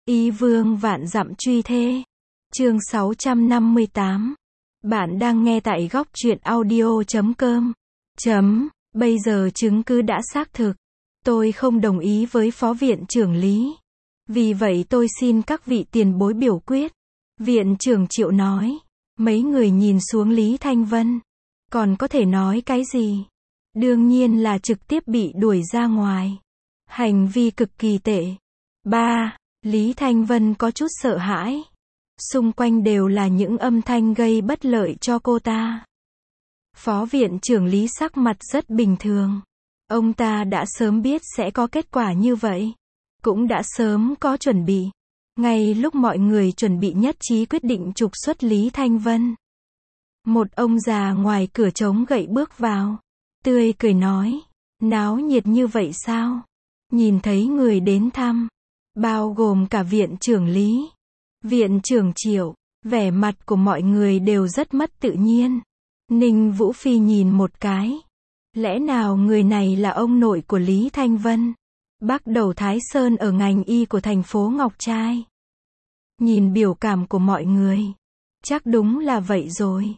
Y vương vạn dặm truy thê. Chương 658. Bạn đang nghe tại góc truyện audio.com. Bây giờ chứng cứ đã xác thực. Tôi không đồng ý với phó viện trưởng Lý. Vì vậy tôi xin các vị tiền bối biểu quyết. Viện trưởng Triệu nói. Mấy người nhìn xuống Lý Thanh Vân. Còn có thể nói cái gì? Đương nhiên là trực tiếp bị đuổi ra ngoài. Hành vi cực kỳ tệ. 3. Lý Thanh Vân có chút sợ hãi. Xung quanh đều là những âm thanh gây bất lợi cho cô ta. Phó viện trưởng Lý sắc mặt rất bình thường. Ông ta đã sớm biết sẽ có kết quả như vậy. Cũng đã sớm có chuẩn bị. Ngay lúc mọi người chuẩn bị nhất trí quyết định trục xuất Lý Thanh Vân. Một ông già ngoài cửa chống gậy bước vào. Tươi cười nói. Náo nhiệt như vậy sao? Nhìn thấy người đến thăm. Bao gồm cả viện trưởng Lý. Viện trưởng Triệu. Vẻ mặt của mọi người đều rất mất tự nhiên. Ninh Vũ Phi nhìn một cái. Lẽ nào người này là ông nội của Lý Thanh Vân? Bác đầu Thái Sơn ở ngành y của thành phố Ngọc Trai. Nhìn biểu cảm của mọi người. Chắc đúng là vậy rồi.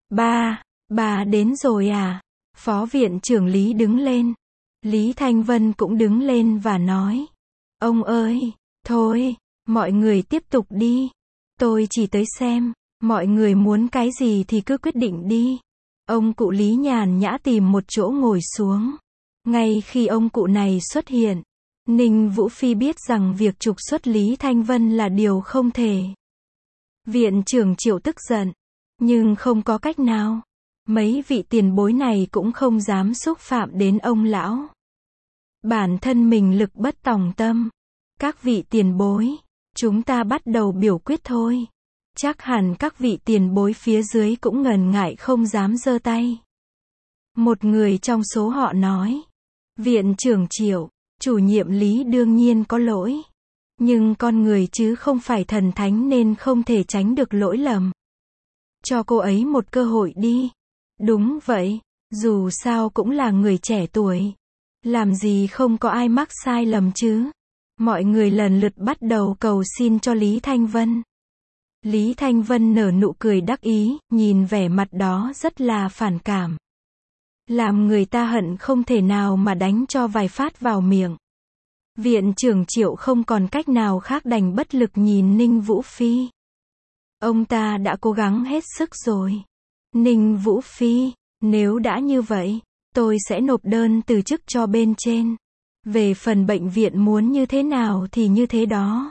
Bà đến rồi à? Phó viện trưởng Lý đứng lên. Lý Thanh Vân cũng đứng lên và nói. Ông ơi, thôi, mọi người tiếp tục đi. Tôi chỉ tới xem, mọi người muốn cái gì thì cứ quyết định đi. Ông cụ Lý nhàn nhã tìm một chỗ ngồi xuống. Ngay khi ông cụ này xuất hiện, Ninh Vũ Phi biết rằng việc trục xuất Lý Thanh Vân là điều không thể. Viện trưởng Triệu tức giận, nhưng không có cách nào. Mấy vị tiền bối này cũng không dám xúc phạm đến ông lão. Bản thân mình lực bất tòng tâm. Các vị tiền bối, chúng ta bắt đầu biểu quyết thôi. Chắc hẳn các vị tiền bối phía dưới cũng ngần ngại không dám giơ tay. Một người trong số họ nói. Viện trưởng Triệu, chủ nhiệm Lý đương nhiên có lỗi. Nhưng con người chứ không phải thần thánh nên không thể tránh được lỗi lầm. Cho cô ấy một cơ hội đi. Đúng vậy, dù sao cũng là người trẻ tuổi. Làm gì không có ai mắc sai lầm chứ. Mọi người lần lượt bắt đầu cầu xin cho Lý Thanh Vân. Lý Thanh Vân nở nụ cười đắc ý, nhìn vẻ mặt đó rất là phản cảm. Làm người ta hận không thể nào mà đánh cho vài phát vào miệng. Viện trưởng Triệu không còn cách nào khác đành bất lực nhìn Ninh Vũ Phi. Ông ta đã cố gắng hết sức rồi. Ninh Vũ Phi, nếu đã như vậy, tôi sẽ nộp đơn từ chức cho bên trên. Về phần bệnh viện muốn như thế nào thì như thế đó.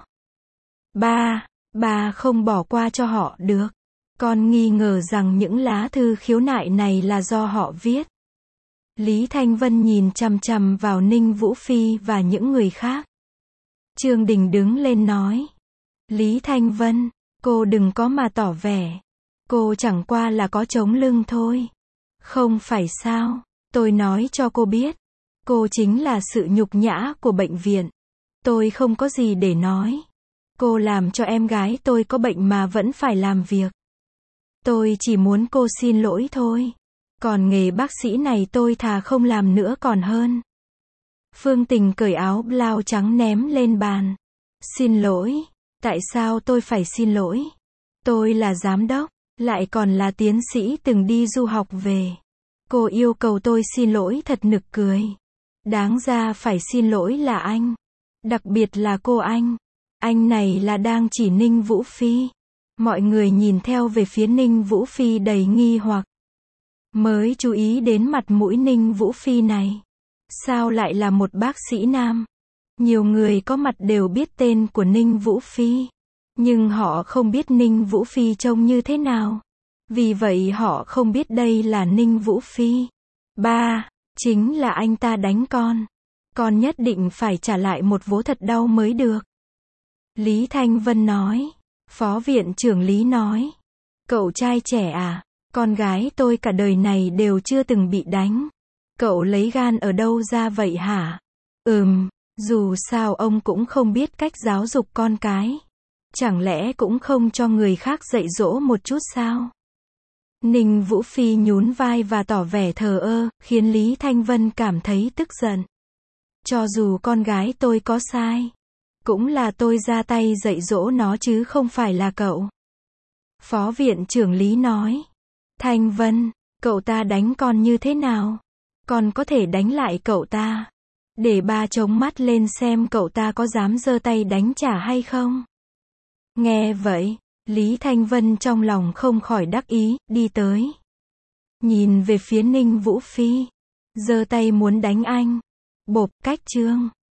Bà không bỏ qua cho họ được. Con nghi ngờ rằng những lá thư khiếu nại này là do họ viết. Lý Thanh Vân nhìn chằm chằm vào Ninh Vũ Phi và những người khác. Trương Đình đứng lên nói. Lý Thanh Vân, cô đừng có mà tỏ vẻ. Cô chẳng qua là có chống lưng thôi. Không phải sao, tôi nói cho cô biết. Cô chính là sự nhục nhã của bệnh viện. Tôi không có gì để nói. Cô làm cho em gái tôi có bệnh mà vẫn phải làm việc. Tôi chỉ muốn cô xin lỗi thôi. Còn nghề bác sĩ này tôi thà không làm nữa còn hơn. Phương Tình cởi áo blau trắng ném lên bàn. Xin lỗi. Tại sao tôi phải xin lỗi? Tôi là giám đốc, lại còn là tiến sĩ từng đi du học về. Cô yêu cầu tôi xin lỗi thật nực cười. Đáng ra phải xin lỗi là anh. Đặc biệt là cô anh. Anh này là đang chỉ Ninh Vũ Phi. Mọi người nhìn theo về phía Ninh Vũ Phi đầy nghi hoặc. Mới chú ý đến mặt mũi Ninh Vũ Phi này. Sao lại là một bác sĩ nam? Nhiều người có mặt đều biết tên của Ninh Vũ Phi. Nhưng họ không biết Ninh Vũ Phi trông như thế nào. Vì vậy họ không biết đây là Ninh Vũ Phi. Chính là anh ta đánh con. Con nhất định phải trả lại một vố thật đau mới được. Lý Thanh Vân nói. Phó viện trưởng Lý nói. Cậu trai trẻ à? Con gái tôi cả đời này đều chưa từng bị đánh. Cậu lấy gan ở đâu ra vậy hả? Dù sao ông cũng không biết cách giáo dục con cái. Chẳng lẽ cũng không cho người khác dạy dỗ một chút sao? Ninh Vũ Phi nhún vai và tỏ vẻ thờ ơ, khiến Lý Thanh Vân cảm thấy tức giận. Cho dù con gái tôi có sai, Cũng là tôi ra tay dạy dỗ nó chứ không phải là cậu. Phó viện trưởng Lý nói. Thanh Vân, cậu ta đánh con như thế nào? Con có thể đánh lại cậu ta. Để ba chống mắt lên xem cậu ta có dám giơ tay đánh trả hay không. Nghe vậy, Lý Thanh Vân trong lòng không khỏi đắc ý, đi tới. Nhìn về phía Ninh Vũ Phi. Giơ tay muốn đánh anh. Bộp, cách chương.